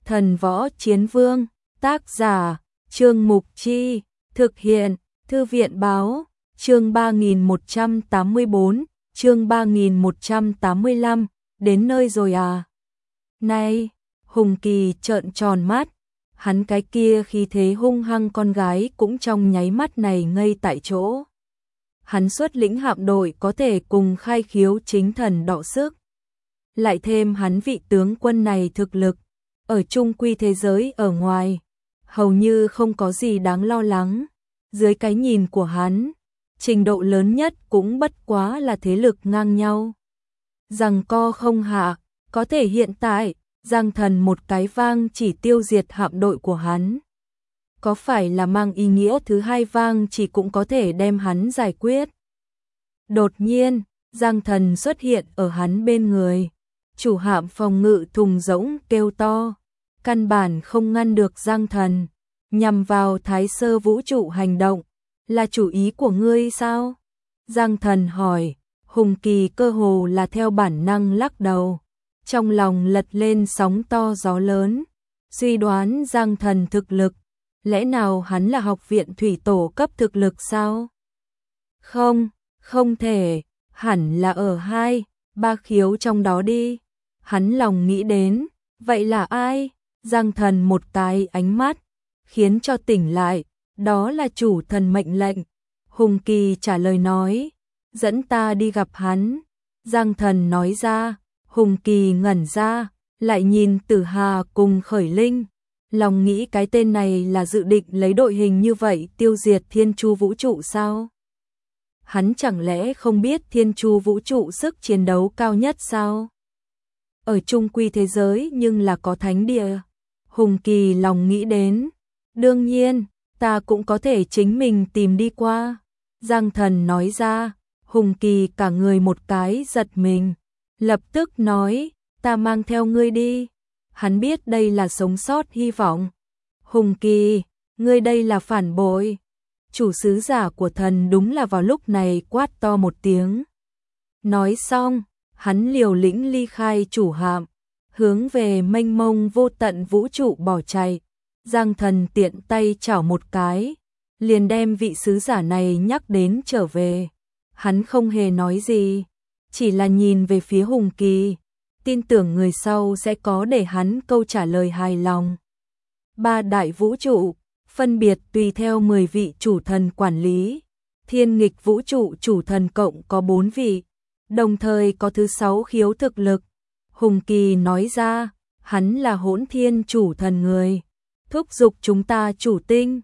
Thần Võ Chiến Vương, tác giả, Trương Mục Chi, thực hiện, Thư viện Báo, chương 3184, chương 3185, đến nơi rồi à? Này, Hùng Kỳ trợn tròn mắt, hắn cái kia khí thế hung hăng con gái cũng trong nháy mắt này ngây tại chỗ. Hắn xuất lĩnh hạm đội có thể cùng Khai Khiếu chính thần đọ sức. Lại thêm hắn vị tướng quân này thực lực, ở trung quy thế giới ở ngoài, hầu như không có gì đáng lo lắng. Dưới cái nhìn của hắn, trình độ lớn nhất cũng bất quá là thế lực ngang nhau. Giằng co không hạ, có thể hiện tại, Giang Thần một cái vang chỉ tiêu diệt hạm đội của hắn. Có phải là mang ý nghĩa thứ hai vang chỉ cũng có thể đem hắn giải quyết? Đột nhiên, Giang Thần xuất hiện ở hắn bên người. Chủ hạm phòng ngự thùng rỗng kêu to, căn bản không ngăn được Giang Thần, nhằm vào Thái Sơ vũ trụ hành động, là chủ ý của ngươi sao? Giang Thần hỏi. Hùng Kỳ cơ hồ là theo bản năng lắc đầu, trong lòng lật lên sóng to gió lớn, suy đoán Giang Thần thực lực, lẽ nào hắn là học viện thủy tổ cấp thực lực sao? Không, không thể, hẳn là ở 2-3 khiếu trong đó đi. Hắn lòng nghĩ đến, vậy là ai? Giang Thần một cái ánh mắt, khiến cho tỉnh lại, đó là chủ thần mệnh lệnh. Hùng Kỳ trả lời nói, dẫn ta đi gặp hắn. Giang Thần nói ra. Hùng Kỳ ngẩn ra, lại nhìn Tử Hà cùng Khởi Linh, lòng nghĩ cái tên này là dự định lấy đội hình như vậy tiêu diệt Thiên Chu vũ trụ sao? Hắn chẳng lẽ không biết Thiên Chu vũ trụ sức chiến đấu cao nhất sao? Ở trung quy thế giới nhưng là có thánh địa. Hùng Kỳ lòng nghĩ đến, đương nhiên, ta cũng có thể chính mình tìm đi qua. Giang Thần nói ra. Hùng Kỳ cả người một cái giật mình, lập tức nói, ta mang theo ngươi đi. Hắn biết đây là sống sót hy vọng. Hùng Kỳ, ngươi đây là phản bội. Chủ sứ giả của thần đúng là vào lúc này quát to một tiếng. Nói xong, hắn liều lĩnh ly khai chủ hạm, hướng về mênh mông vô tận vũ trụ bỏ chạy. Giang Thần tiện tay chảo một cái, liền đem vị sứ giả này nhắc đến trở về. Hắn không hề nói gì, chỉ là nhìn về phía Hùng Kỳ, tin tưởng người sau sẽ có để hắn câu trả lời hài lòng. 3 đại vũ trụ, phân biệt tùy theo 10 vị chủ thần quản lý. Thiên Nghịch vũ trụ chủ thần cộng có 4 vị, đồng thời có thứ 6 khiếu thực lực. Hùng Kỳ nói ra, hắn là Hỗn Thiên chủ thần người, thúc giục chúng ta chủ tinh.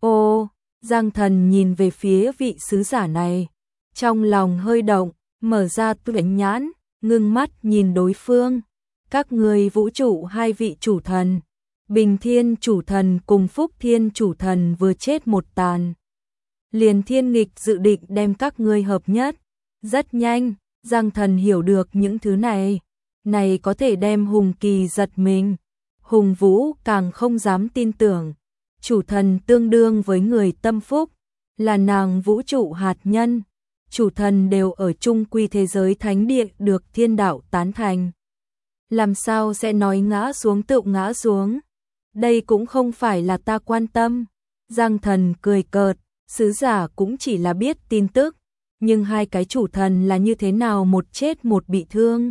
Ô, Giang Thần nhìn về phía vị sứ giả này, trong lòng hơi động, mở ra tuyển nhãn, ngưng mắt nhìn đối phương. Các người vũ trụ 2 vị chủ thần, Bình Thiên chủ thần cùng Phúc Thiên chủ thần vừa chết một tàn. Liền Thiên Nghịch dự định đem các ngươi hợp nhất. Rất nhanh, Giang Thần hiểu được những thứ này. Này có thể đem Hùng Kỳ giật mình. Hùng Vũ càng không dám tin tưởng. Chủ thần tương đương với người tâm phúc, là nàng vũ trụ hạt nhân. Chủ thần đều ở trung quy thế giới thánh địa được thiên đạo tán thành. Làm sao sẽ nói ngã xuống tự ngã xuống? Đây cũng không phải là ta quan tâm. Giang Thần cười cợt, sứ giả cũng chỉ là biết tin tức. Nhưng 2 cái chủ thần là như thế nào một chết một bị thương?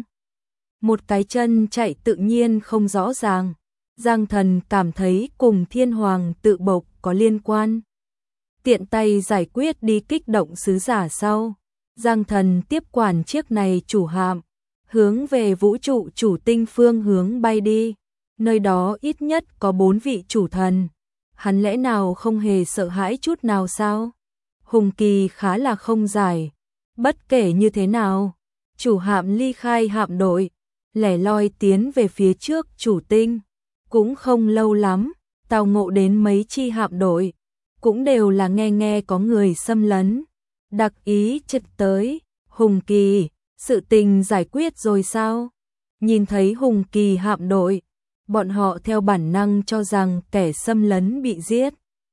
Một cái chân chạy tự nhiên không rõ ràng. Giang Thần cảm thấy cùng Thiên Hoàng tự bộc có liên quan. Tiện tay giải quyết đi kích động sứ giả sau. Giang Thần tiếp quản chiếc này chủ hạm, hướng về vũ trụ chủ tinh phương hướng bay đi. Nơi đó ít nhất có 4 vị chủ thần. Hắn lẽ nào không hề sợ hãi chút nào sao? Hùng Kỳ khá là không giải. Bất kể như thế nào, chủ hạm ly khai hạm đội, lẻ loi tiến về phía trước chủ tinh. Cũng không lâu lắm, tao ngộ đến mấy chi hạm đội, cũng đều là nghe có người xâm lấn. Đặc ý chật tới, Hùng Kỳ, sự tình giải quyết rồi sao? Nhìn thấy Hùng Kỳ hạm đội, bọn họ theo bản năng cho rằng kẻ xâm lấn bị giết.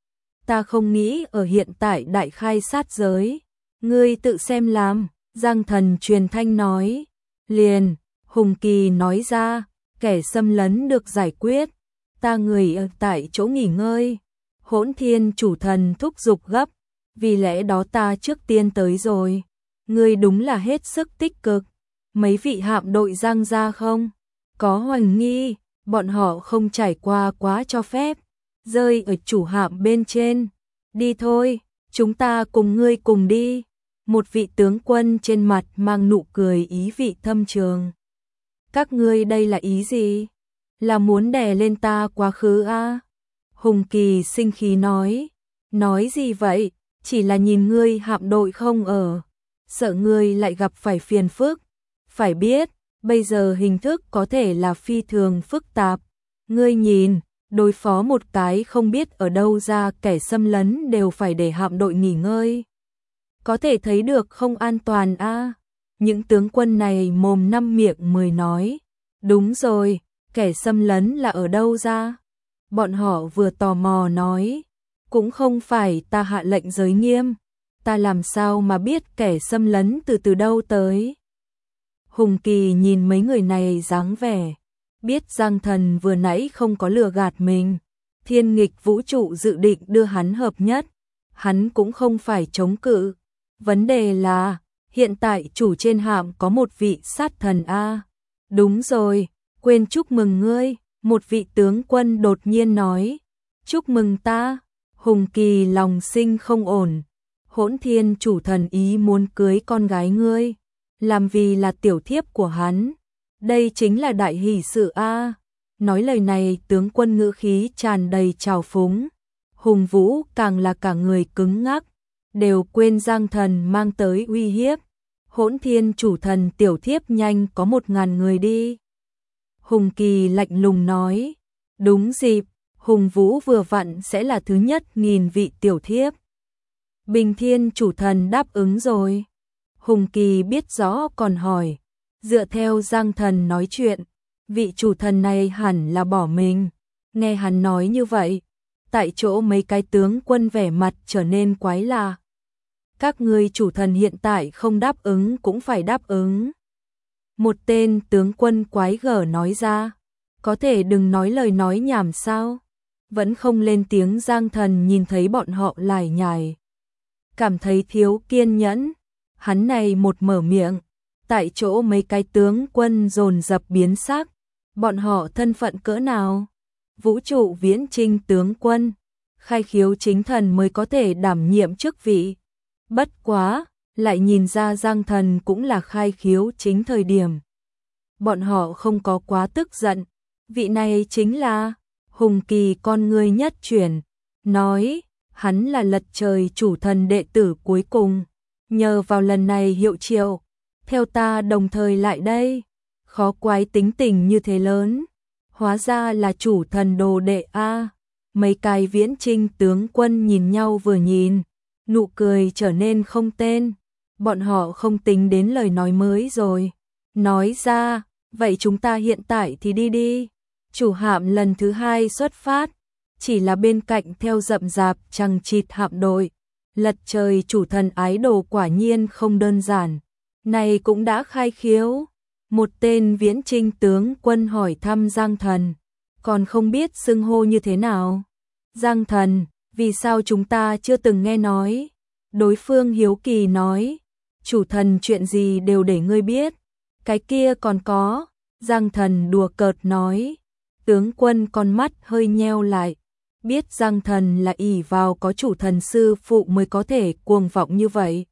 Ta không nghĩ ở hiện tại đại khai sát giới, ngươi tự xem làm. Giang Thần truyền thanh nói. Liền, Hùng Kỳ nói ra, kẻ xâm lấn được giải quyết, ta người ở tại chỗ nghỉ ngơi. Hỗn Thiên chủ thần thúc giục gấp, vì lẽ đó ta trước tiên tới rồi. Ngươi đúng là hết sức tích cực. Mấy vị hạm đội Giang gia không? Có hoài nghi, bọn họ không trải qua quá cho phép. Rơi ở chủ hạm bên trên. Đi thôi, chúng ta cùng ngươi cùng đi. Một vị tướng quân trên mặt mang nụ cười ý vị thâm trường. Các ngươi đây là ý gì? Là muốn đè lên ta quá khứ à? Hùng Kỳ sinh khí nói. Nói gì vậy? Chỉ là nhìn ngươi hạm đội không ở. Sợ ngươi lại gặp phải phiền phức. Phải biết, bây giờ hình thức có thể là phi thường phức tạp. Ngươi nhìn, đối phó một cái không biết ở đâu ra kẻ xâm lấn đều phải để hạm đội nghỉ ngơi. Có thể thấy được không an toàn à? Những tướng quân này mồm năm miệng mười nói. Đúng rồi, kẻ xâm lấn là ở đâu ra? Bọn họ vừa tò mò nói. Cũng không phải ta hạ lệnh giới nghiêm. Ta làm sao mà biết kẻ xâm lấn từ đâu tới? Hùng Kỳ nhìn mấy người này dáng vẻ. Biết Giang Thần vừa nãy không có lừa gạt mình. Thiên nghịch vũ trụ dự định đưa hắn hợp nhất. Hắn cũng không phải chống cự. Vấn đề là, hiện tại chủ trên hạm có một vị sát thần A. Đúng rồi, quên chúc mừng ngươi. Một vị tướng quân đột nhiên nói. Chúc mừng ta. Hùng Kỳ lòng sinh không ổn. Hỗn Thiên chủ thần ý muốn cưới con gái ngươi. Làm vì là tiểu thiếp của hắn. Đây chính là đại hỷ sự a. Nói lời này tướng quân ngữ khí tràn đầy trào phúng. Hùng Vũ càng là cả người cứng ngắc. Đều quên Giang Thần mang tới uy hiếp. Hỗn Thiên chủ thần tiểu thiếp nhanh có 1000 người đi. Hùng Kỳ lạnh lùng nói. Đúng dịp, Hùng Vũ vừa vặn sẽ là thứ nhất 1000 vị tiểu thiếp. Bình Thiên chủ thần đáp ứng rồi. Hùng Kỳ biết rõ còn hỏi. Dựa theo Giang Thần nói chuyện, vị chủ thần này hẳn là bỏ mình. Nghe hắn nói như vậy, tại chỗ mấy cái tướng quân vẻ mặt trở nên quái lạ. Các ngươi chủ thần hiện tại không đáp ứng cũng phải đáp ứng. Một tên tướng quân quái gở nói ra. Có thể đừng nói lời nói nhảm sao? Vẫn không lên tiếng. Giang Thần nhìn thấy bọn họ lải nhải. Cảm thấy thiếu kiên nhẫn. Hắn này một mở miệng. Tại chỗ mấy cái tướng quân dồn dập biến sắc. Bọn họ thân phận cỡ nào? Vũ trụ viễn trinh tướng quân. Khai khiếu chính thần mới có thể đảm nhiệm chức vị. Bất quá, lại nhìn ra Giang Thần cũng là khai khiếu chính thời điểm. Bọn họ không có quá tức giận. Vị này chính là Hùng Kỳ con ngươi nhất chuyển. Nói, hắn là Lật Trời chủ thần đệ tử cuối cùng. Nhờ vào lần này hiệu triệu, theo ta đồng thời lại đây. Khó quái tính tình như thế lớn. Hóa ra là chủ thần đồ đệ A. Mấy cái viễn trinh tướng quân nhìn nhau vừa nhìn. Nụ cười trở nên không tên. Bọn họ không tính đến lời nói mới rồi. Nói ra, vậy chúng ta hiện tại thì đi đi. Chủ hạm lần thứ 2 xuất phát. Chỉ là bên cạnh theo rậm rạp chằng chịt hạm đội. Lật Trời chủ thần ái đồ quả nhiên không đơn giản. Này cũng đã khai khiếu. Một tên viễn trinh tướng quân hỏi thăm Giang Thần. Còn không biết xưng hô như thế nào. Giang Thần, vì sao chúng ta chưa từng nghe nói? Đối phương hiếu kỳ nói. Chủ thần chuyện gì đều để ngươi biết. Cái kia còn có. Giang Thần đùa cợt nói. Tướng quân con mắt hơi nheo lại. Biết Giang Thần là ỷ vào có chủ thần sư phụ mới có thể cuồng vọng như vậy.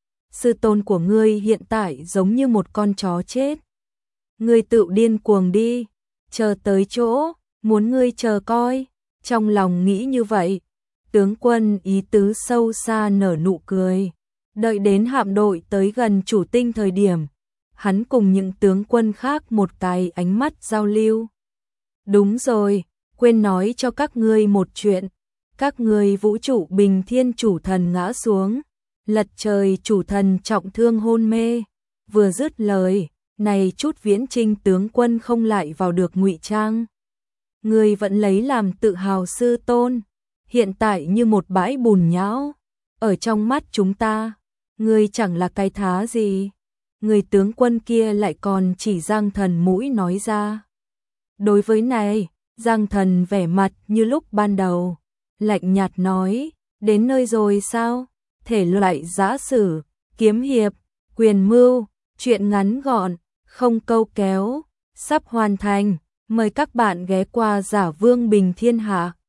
Sư tôn của ngươi hiện tại giống như một con chó chết. Ngươi tự điên cuồng đi. Chờ tới chỗ, muốn ngươi chờ coi. Trong lòng nghĩ như vậy. Tướng quân ý tứ sâu xa nở nụ cười. Đợi đến hạm đội tới gần chủ tinh thời điểm. Hắn cùng những tướng quân khác một cái ánh mắt giao lưu. Đúng rồi, quên nói cho các ngươi một chuyện. Các ngươi vũ trụ Bình Thiên chủ thần ngã xuống. Lật Trời chủ thần trọng thương hôn mê. Vừa dứt lời, này chút viễn trinh tướng quân không lại vào được ngụy trang. Ngươi vẫn lấy làm tự hào sư tôn. Hiện tại như một bãi bùn nhão. Ở trong mắt chúng ta, ngươi chẳng là cái thá gì. Người tướng quân kia lại còn chỉ Giang Thần mũi nói ra. Đối với này, Giang Thần vẻ mặt như lúc ban đầu, lạnh nhạt nói, đến nơi rồi sao? Thể loại giã sử, kiếm hiệp, quyền mưu, truyện ngắn gọn, không câu kéo, sắp hoàn thành, mời các bạn ghé qua Giả Vương Bình Thiên Hạ.